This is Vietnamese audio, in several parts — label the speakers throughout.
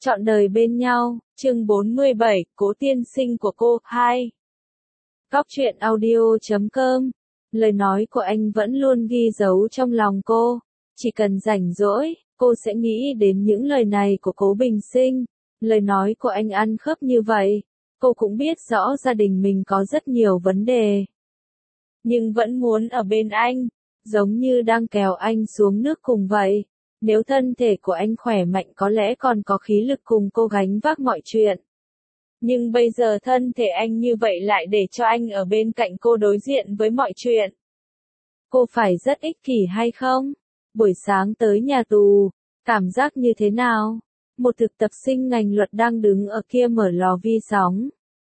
Speaker 1: Trọn đời bên nhau, chương 47, Cố tiên sinh của cô, 2. Góc truyện audio.com. Lời nói của anh vẫn luôn ghi dấu trong lòng cô. Chỉ cần rảnh rỗi, cô sẽ nghĩ đến những lời này của Cố Bình Sinh. Lời nói của anh ăn khớp như vậy. Cô cũng biết rõ gia đình mình có rất nhiều vấn đề. Nhưng vẫn muốn ở bên anh, giống như đang kéo anh xuống nước cùng vậy. Nếu thân thể của anh khỏe mạnh có lẽ còn có khí lực cùng cô gánh vác mọi chuyện. Nhưng bây giờ thân thể anh như vậy lại để cho anh ở bên cạnh cô đối diện với mọi chuyện. Cô phải rất ích kỷ hay không? Buổi sáng tới nhà tù, cảm giác như thế nào? Một thực tập sinh ngành luật đang đứng ở kia mở lò vi sóng.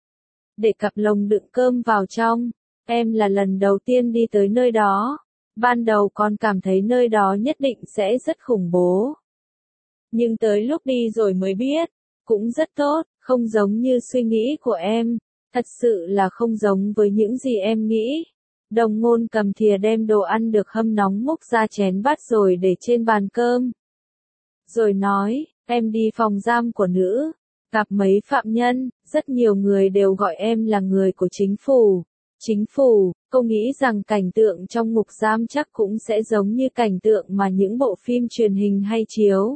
Speaker 1: Để cặp lồng đựng cơm vào trong, em là lần đầu tiên đi tới nơi đó. Ban đầu con cảm thấy nơi đó nhất định sẽ rất khủng bố. Nhưng tới lúc đi rồi mới biết, cũng rất tốt, không giống như suy nghĩ của em, thật sự là không giống với những gì em nghĩ. Đồng Ngôn cầm thìa đem đồ ăn được hâm nóng múc ra chén bát rồi để trên bàn cơm. Rồi nói, em đi phòng giam của nữ, gặp mấy phạm nhân, rất nhiều người đều gọi em là người của chính phủ. Chính phủ, cô nghĩ rằng cảnh tượng trong ngục giam chắc cũng sẽ giống như cảnh tượng mà những bộ phim truyền hình hay chiếu.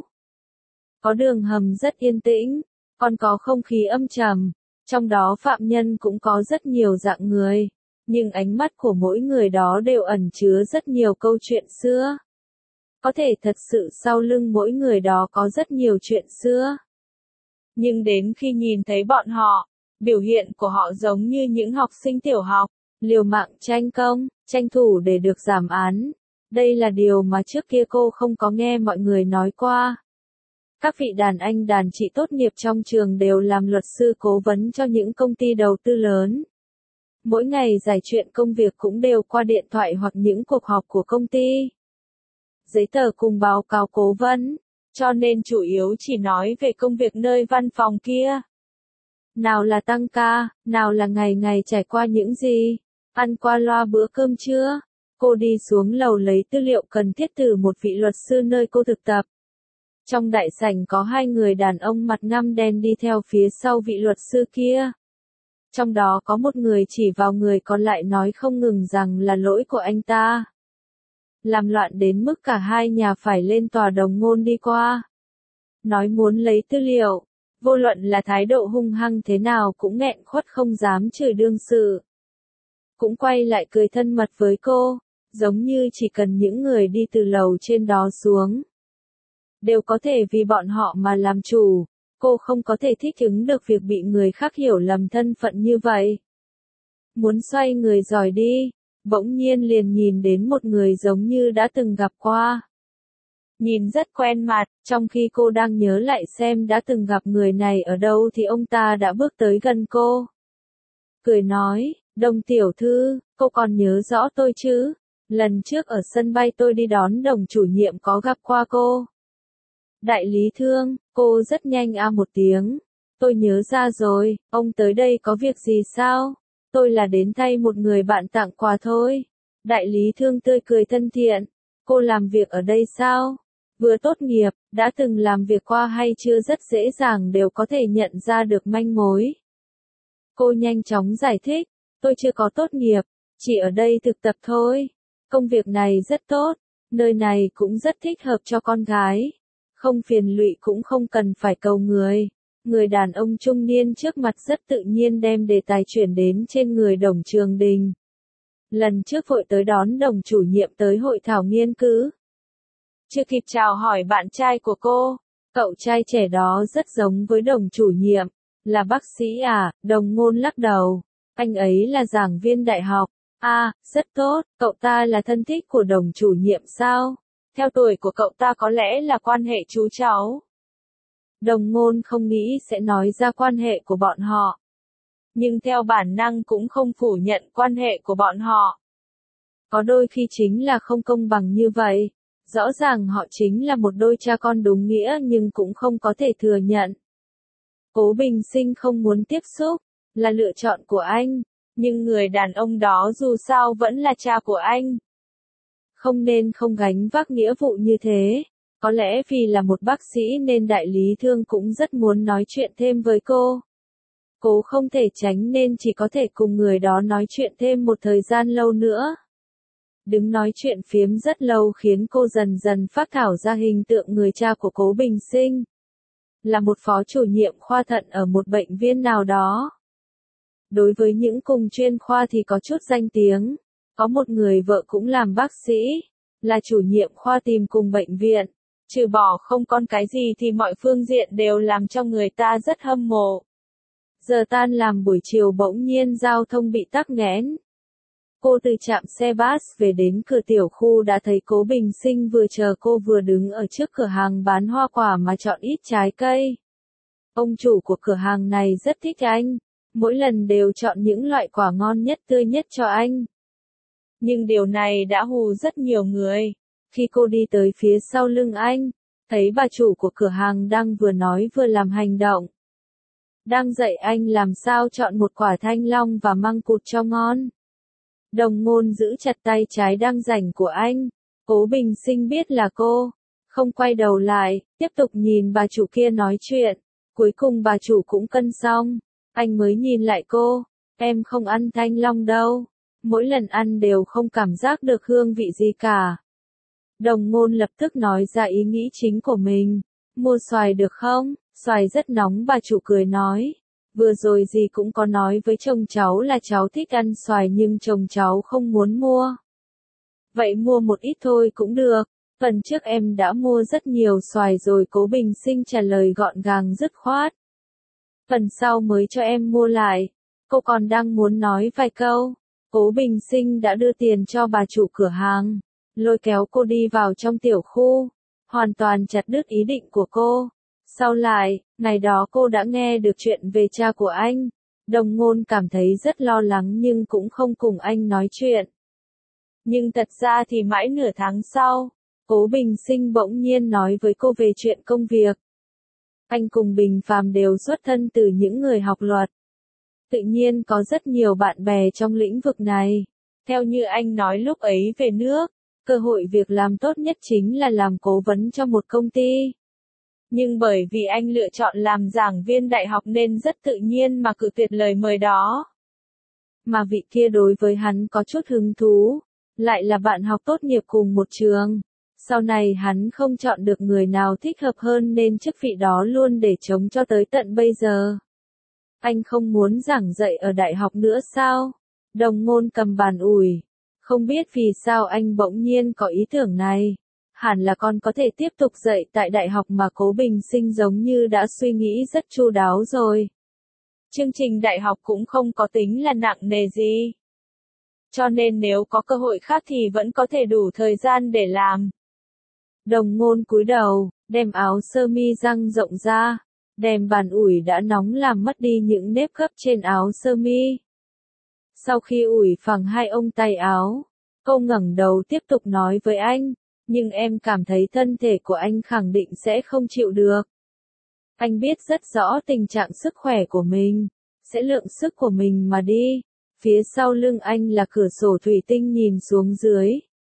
Speaker 1: Có đường hầm rất yên tĩnh, còn có không khí âm trầm, trong đó phạm nhân cũng có rất nhiều dạng người, nhưng ánh mắt của mỗi người đó đều ẩn chứa rất nhiều câu chuyện xưa. Có thể thật sự sau lưng mỗi người đó có rất nhiều chuyện xưa. Nhưng đến khi nhìn thấy bọn họ, biểu hiện của họ giống như những học sinh tiểu học, liều mạng tranh công, tranh thủ để được giảm án. Đây là điều mà trước kia cô không có nghe mọi người nói qua. Các vị đàn anh đàn chị tốt nghiệp trong trường đều làm luật sư cố vấn cho những công ty đầu tư lớn. Mỗi ngày giải chuyện công việc cũng đều qua điện thoại hoặc những cuộc họp của công ty. Giấy tờ cùng báo cáo cố vấn, cho nên chủ yếu chỉ nói về công việc nơi văn phòng kia. Nào là tăng ca, nào là ngày ngày trải qua những gì, ăn qua loa bữa cơm trưa. Cô đi xuống lầu lấy tư liệu cần thiết từ một vị luật sư nơi cô thực tập. Trong đại sảnh có hai người đàn ông mặt ngăm đen đi theo phía sau vị luật sư kia. Trong đó có một người chỉ vào người còn lại nói không ngừng rằng là lỗi của anh ta. Làm loạn đến mức cả hai nhà phải lên tòa Đồng Ngôn đi qua. Nói muốn lấy tư liệu, vô luận là thái độ hung hăng thế nào cũng nghẹn khuất không dám chửi đương sự. Cũng quay lại cười thân mật với cô, giống như chỉ cần những người đi từ lầu trên đó xuống đều có thể vì bọn họ mà làm chủ. Cô không có thể thích ứng được việc bị người khác hiểu lầm thân phận như vậy. Muốn xoay người giỏi đi, bỗng nhiên liền nhìn đến một người giống như đã từng gặp qua. Nhìn rất quen mặt, trong khi cô đang nhớ lại xem đã từng gặp người này ở đâu thì ông ta đã bước tới gần cô. Cười nói, Đồng tiểu thư, cô còn nhớ rõ tôi chứ? Lần trước ở sân bay tôi đi đón Đồng chủ nhiệm có gặp qua cô. Đại lý Thương, cô rất nhanh một tiếng. Tôi nhớ ra rồi, ông tới đây có việc gì sao? Tôi là đến thay một người bạn tặng quà thôi. Đại lý Thương tươi cười thân thiện. Cô làm việc ở đây sao? Vừa tốt nghiệp, đã từng làm việc qua hay chưa rất dễ dàng đều có thể nhận ra được manh mối. Cô nhanh chóng giải thích, tôi chưa có tốt nghiệp, chỉ ở đây thực tập thôi. Công việc này rất tốt, nơi này cũng rất thích hợp cho con gái. Không phiền lụy cũng không cần phải cầu người. Người đàn ông trung niên trước mặt rất tự nhiên đem đề tài chuyển đến trên người Đồng Trường Đình. Lần trước vội tới đón Đồng chủ nhiệm tới hội thảo nghiên cứu. Chưa kịp chào hỏi bạn trai của cô, cậu trai trẻ đó rất giống với Đồng chủ nhiệm. Là bác sĩ à? Đồng Ngôn lắc đầu. Anh ấy là giảng viên đại học. Rất tốt, cậu ta là thân thích của Đồng chủ nhiệm sao? Theo tuổi của cậu ta có lẽ là quan hệ chú cháu. Đồng Ngôn không nghĩ sẽ nói ra quan hệ của bọn họ. Nhưng theo bản năng cũng không phủ nhận quan hệ của bọn họ. Có đôi khi chính là không công bằng như vậy. Rõ ràng họ chính là một đôi cha con đúng nghĩa nhưng cũng không có thể thừa nhận. Cố Bình Sinh không muốn tiếp xúc, là lựa chọn của anh. Nhưng người đàn ông đó dù sao vẫn là cha của anh. Không nên không gánh vác nghĩa vụ như thế. Có lẽ vì là một bác sĩ nên đại lý Thương cũng rất muốn nói chuyện thêm với cô. Cô không thể tránh nên chỉ có thể cùng người đó nói chuyện thêm một thời gian lâu nữa. Đứng nói chuyện phiếm rất lâu khiến cô dần dần phác thảo ra hình tượng người cha của Cố Bình Sinh. Là một phó chủ nhiệm khoa thận ở một bệnh viện nào đó. Đối với những cùng chuyên khoa thì có chút danh tiếng. Có một người vợ cũng làm bác sĩ, là chủ nhiệm khoa tìm cùng bệnh viện. Trừ bỏ không con cái gì thì mọi phương diện đều làm cho người ta rất hâm mộ. Giờ tan làm buổi chiều bỗng nhiên giao thông bị tắc nghẽn. Cô từ trạm xe bus về đến cửa tiểu khu đã thấy Cố Bình Sinh vừa chờ cô vừa đứng ở trước cửa hàng bán hoa quả mà chọn ít trái cây. Ông chủ của cửa hàng này rất thích anh, mỗi lần đều chọn những loại quả ngon nhất tươi nhất cho anh. Nhưng điều này đã hù rất nhiều người. Khi cô đi tới phía sau lưng anh, thấy bà chủ của cửa hàng đang vừa nói vừa làm hành động. Đang dạy anh làm sao chọn một quả thanh long và măng cụt cho ngon. Đồng Ngôn giữ chặt tay trái đang rảnh của anh. Cố Bình Sinh biết là cô, không quay đầu lại, tiếp tục nhìn bà chủ kia nói chuyện. Cuối cùng bà chủ cũng cân xong, anh mới nhìn lại cô. Em không ăn thanh long đâu, mỗi lần ăn đều không cảm giác được hương vị gì cả. Đồng Ngôn lập tức nói ra ý nghĩ chính của mình. Mua xoài được không? Xoài rất nóng, bà chủ cười nói. Vừa rồi dì cũng có nói với chồng cháu là cháu thích ăn xoài nhưng chồng cháu không muốn mua. Vậy mua một ít thôi cũng được. Phần trước em đã mua rất nhiều xoài rồi, Cố Bình Sinh trả lời gọn gàng dứt khoát. Phần sau mới cho em mua lại. Cô còn đang muốn nói vài câu. Cố Bình Sinh đã đưa tiền cho bà chủ cửa hàng, lôi kéo cô đi vào trong tiểu khu, hoàn toàn chặt đứt ý định của cô. Sau lại, ngày đó cô đã nghe được chuyện về cha của anh. Đồng Ngôn cảm thấy rất lo lắng nhưng cũng không cùng anh nói chuyện. Nhưng thật ra thì mãi nửa tháng sau, Cố Bình Sinh bỗng nhiên nói với cô về chuyện công việc. Anh cùng Bình Phàm đều xuất thân từ những người học luật. Tự nhiên có rất nhiều bạn bè trong lĩnh vực này. Theo như anh nói lúc ấy về nước, cơ hội việc làm tốt nhất chính là làm cố vấn cho một công ty. Nhưng bởi vì anh lựa chọn làm giảng viên đại học nên rất tự nhiên mà cự tuyệt lời mời đó. Mà vị kia đối với hắn có chút hứng thú, lại là bạn học tốt nghiệp cùng một trường. Sau này hắn không chọn được người nào thích hợp hơn nên chức vị đó luôn để trống cho tới tận bây giờ. Anh không muốn giảng dạy ở đại học nữa sao? Đồng Ngôn cầm bàn ủi. Không biết vì sao anh bỗng nhiên có ý tưởng này. Hẳn là con có thể tiếp tục dạy tại đại học mà Cố Bình Sinh giống như đã suy nghĩ rất chu đáo rồi. Chương trình đại học cũng không có tính là nặng nề gì. Cho nên nếu có cơ hội khác thì vẫn có thể đủ thời gian để làm. Đồng Ngôn cúi đầu, đem áo sơ mi dang rộng ra, đem bàn ủi đã nóng làm mất đi những nếp gấp trên áo sơ mi. Sau khi ủi phẳng hai ông tay áo, cô ngẩng đầu tiếp tục nói với anh, nhưng em cảm thấy thân thể của anh khẳng định sẽ không chịu được. Anh biết rất rõ tình trạng sức khỏe của mình, sẽ lượng sức của mình mà đi. Phía sau lưng anh là cửa sổ thủy tinh nhìn xuống dưới.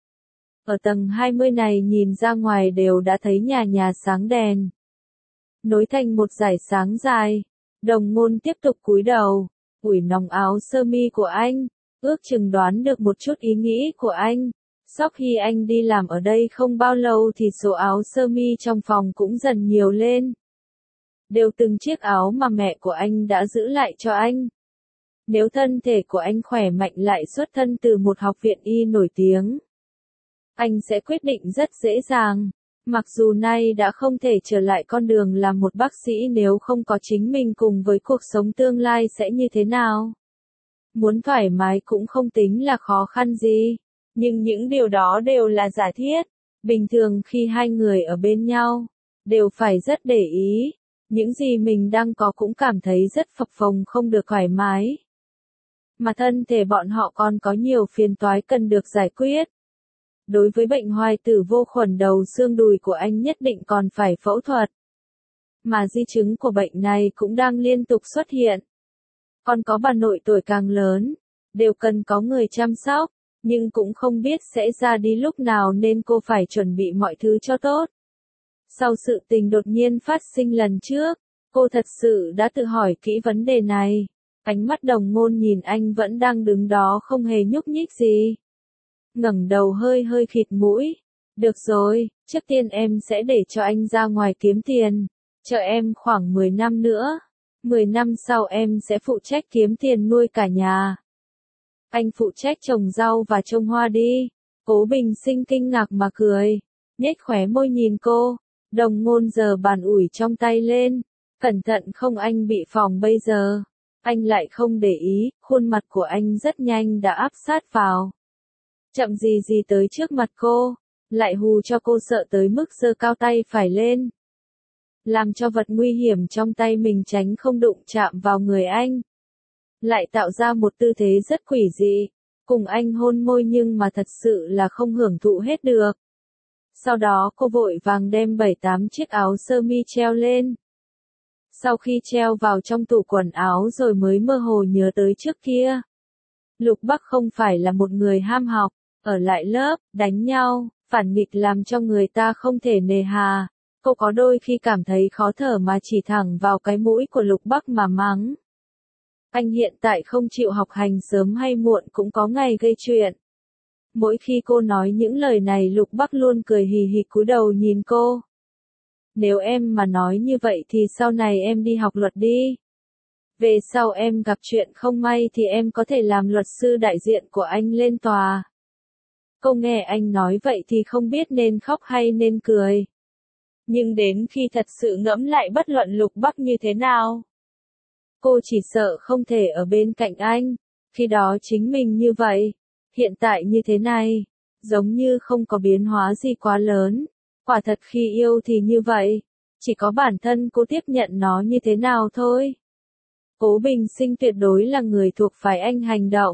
Speaker 1: Ở tầng 20 này nhìn ra ngoài đều đã thấy nhà nhà sáng đèn. Nối thành một dải sáng dài. Đồng Ngôn tiếp tục cúi đầu, ủi nòng áo sơ mi của anh, ước chừng đoán được một chút ý nghĩ của anh. Sau khi anh đi làm ở đây không bao lâu thì số áo sơ mi trong phòng cũng dần nhiều lên. Đều từng chiếc áo mà mẹ của anh đã giữ lại cho anh. Nếu thân thể của anh khỏe mạnh lại xuất thân từ một học viện y nổi tiếng, anh sẽ quyết định rất dễ dàng. Mặc dù nay đã không thể trở lại con đường làm một bác sĩ nếu không có chính mình cùng với cuộc sống tương lai sẽ như thế nào. Muốn thoải mái cũng không tính là khó khăn gì. Nhưng những điều đó đều là giả thiết. Bình thường khi hai người ở bên nhau, đều phải rất để ý. Những gì mình đang có cũng cảm thấy rất phập phồng không được thoải mái. Mà thân thể bọn họ còn có nhiều phiền toái cần được giải quyết. Đối với bệnh hoại tử vô khuẩn đầu xương đùi của anh nhất định còn phải phẫu thuật. Mà di chứng của bệnh này cũng đang liên tục xuất hiện. Còn có bà nội tuổi càng lớn, đều cần có người chăm sóc, nhưng cũng không biết sẽ ra đi lúc nào nên cô phải chuẩn bị mọi thứ cho tốt. Sau sự tình đột nhiên phát sinh lần trước, cô thật sự đã tự hỏi kỹ vấn đề này. Ánh mắt Đồng Ngôn nhìn anh vẫn đang đứng đó không hề nhúc nhích gì. Ngẩng đầu hơi hơi khịt mũi. Được rồi, trước tiên em sẽ để cho anh ra ngoài kiếm tiền. Chờ em khoảng 10 năm nữa. 10 năm sau em sẽ phụ trách kiếm tiền nuôi cả nhà. Anh phụ trách trồng rau và trồng hoa đi. Cố Bình Sinh kinh ngạc mà cười. Nhếch khóe môi nhìn cô. Đồng Ngôn giơ bàn ủi trong tay lên. Cẩn thận không anh bị phỏng bây giờ. Anh lại không để ý, khuôn mặt của anh rất nhanh đã áp sát vào. Chậm gì gì tới trước mặt cô, lại hù cho cô sợ tới mức giơ cao tay phải lên. Làm cho vật nguy hiểm trong tay mình tránh không đụng chạm vào người anh. Lại tạo ra một tư thế rất quỷ dị, cùng anh hôn môi nhưng mà thật sự là không hưởng thụ hết được. Sau đó cô vội vàng đem 7-8 chiếc áo sơ mi treo lên. Sau khi treo vào trong tủ quần áo rồi mới mơ hồ nhớ tới trước kia. Lục Bắc không phải là một người ham học, ở lại lớp, đánh nhau, phản nghịch làm cho người ta không thể nề hà. Cô có đôi khi cảm thấy khó thở mà chỉ thẳng vào cái mũi của Lục Bắc mà mắng. Anh hiện tại không chịu học hành sớm hay muộn cũng có ngày gây chuyện. Mỗi khi cô nói những lời này Lục Bắc luôn cười hì hì cúi đầu nhìn cô. Nếu em mà nói như vậy thì sau này em đi học luật đi. Về sau em gặp chuyện không may thì em có thể làm luật sư đại diện của anh lên tòa. Cô nghe anh nói vậy thì không biết nên khóc hay nên cười. Nhưng đến khi thật sự ngẫm lại bất luận Lục Bắc như thế nào. Cô chỉ sợ không thể ở bên cạnh anh, khi đó chính mình như vậy, hiện tại như thế này, giống như không có biến hóa gì quá lớn. Quả thật khi yêu thì như vậy, chỉ có bản thân cô tiếp nhận nó như thế nào thôi. Cố Bình Sinh tuyệt đối là người thuộc phải anh hành động.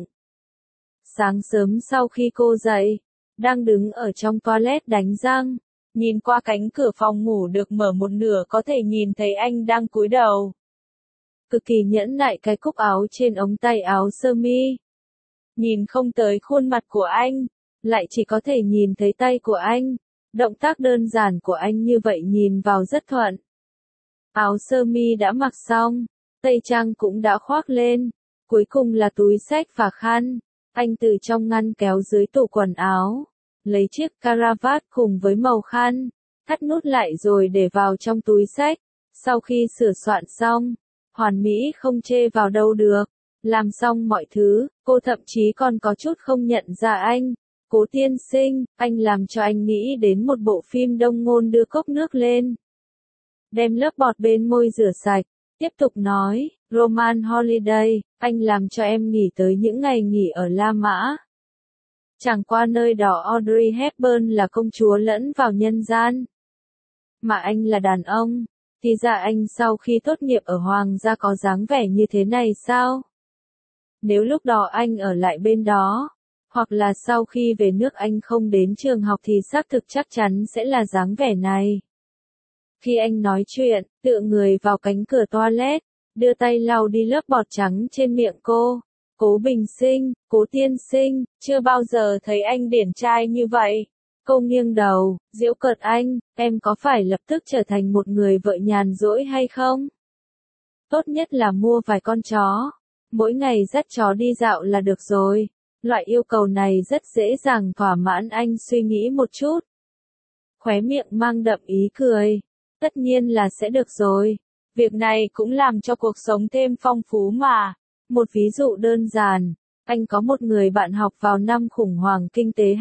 Speaker 1: Sáng sớm sau khi cô dậy, đang đứng ở trong toilet đánh răng, nhìn qua cánh cửa phòng ngủ được mở một nửa có thể nhìn thấy anh đang cúi đầu. Cực kỳ nhẫn nại cái cúc áo trên ống tay áo sơ mi. Nhìn không tới khuôn mặt của anh, lại chỉ có thể nhìn thấy tay của anh. Động tác đơn giản của anh như vậy nhìn vào rất thuận. Áo sơ mi đã mặc xong, tây trang cũng đã khoác lên, cuối cùng là túi xách và khăn. Anh từ trong ngăn kéo dưới tủ quần áo, lấy chiếc caravat cùng với màu khăn, thắt nút lại rồi để vào trong túi xách. Sau khi sửa soạn xong, hoàn mỹ không chê vào đâu được. Làm xong mọi thứ, cô thậm chí còn có chút không nhận ra anh. Cố tiên sinh, anh làm cho anh nghĩ đến một bộ phim Đông Ngôn đưa cốc nước lên. Đem lớp bọt bên môi rửa sạch, tiếp tục nói, Roman Holiday, anh làm cho em nghĩ tới những ngày nghỉ ở La Mã. Chẳng qua nơi đó Audrey Hepburn là công chúa lẫn vào nhân gian. Mà anh là đàn ông, thì ra anh sau khi tốt nghiệp ở Hoàng gia có dáng vẻ như thế này sao? Nếu lúc đó anh ở lại bên đó, hoặc là sau khi về nước anh không đến trường học thì xác thực chắc chắn sẽ là dáng vẻ này. Khi anh nói chuyện, tựa người vào cánh cửa toilet, đưa tay lau đi lớp bọt trắng trên miệng cô. Cố Bình Sinh, Cố tiên sinh, chưa bao giờ thấy anh điển trai như vậy. Cô nghiêng đầu, giễu cợt anh, em có phải lập tức trở thành một người vợ nhàn rỗi hay không? Tốt nhất là mua vài con chó, mỗi ngày dắt chó đi dạo là được rồi. Loại yêu cầu này rất dễ dàng thỏa mãn anh suy nghĩ một chút. Khóe miệng mang đậm ý cười. Tất nhiên là sẽ được rồi. Việc này cũng làm cho cuộc sống thêm phong phú mà. Một ví dụ đơn giản. Anh có một người bạn học vào năm khủng hoảng kinh tế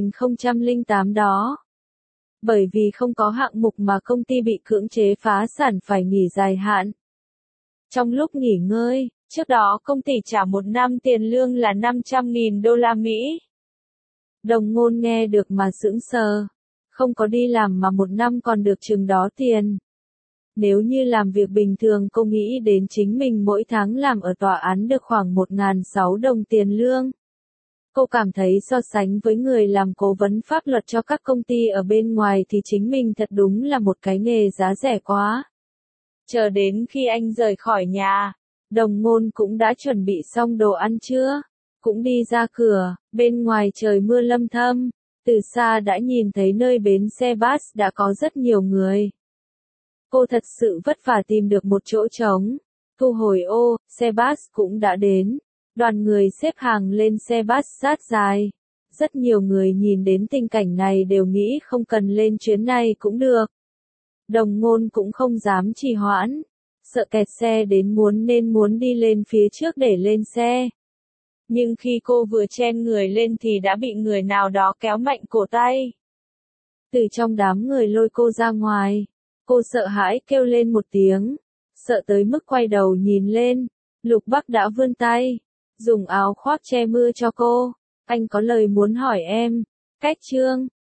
Speaker 1: 2008 đó. Bởi vì không có hạng mục mà công ty bị cưỡng chế phá sản phải nghỉ dài hạn. Trong lúc nghỉ ngơi, trước đó công ty trả một năm tiền lương là 500.000 đô la Mỹ. Đồng Ngôn nghe được mà sững sờ. Không có đi làm mà một năm còn được chừng đó tiền. Nếu như làm việc bình thường cô nghĩ đến chính mình mỗi tháng làm ở tòa án được khoảng 1.600 đồng tiền lương. Cô cảm thấy so sánh với người làm cố vấn pháp luật cho các công ty ở bên ngoài thì chính mình thật đúng là một cái nghề giá rẻ quá. Chờ đến khi anh rời khỏi nhà, Đồng Ngôn cũng đã chuẩn bị xong đồ ăn trưa, cũng đi ra cửa, bên ngoài trời mưa lâm thâm, Từ xa đã nhìn thấy nơi bến xe bus đã có rất nhiều người. Cô thật sự vất vả tìm được một chỗ trống. Thu hồi ô, xe bus cũng đã đến. Đoàn người xếp hàng lên xe bus sát dài. Rất nhiều người nhìn đến tình cảnh này đều nghĩ không cần lên chuyến này cũng được. Đồng Ngôn cũng không dám trì hoãn. Sợ kẹt xe đến nên muốn đi lên phía trước để lên xe. Nhưng khi cô vừa chen người lên thì đã bị người nào đó kéo mạnh cổ tay. Từ trong đám người lôi cô ra ngoài. Cô sợ hãi kêu lên một tiếng. Sợ tới mức quay đầu nhìn lên. Lục Bắc đã vươn tay. Dùng áo khoác che mưa cho cô. Anh có lời muốn hỏi em. Cách Trương.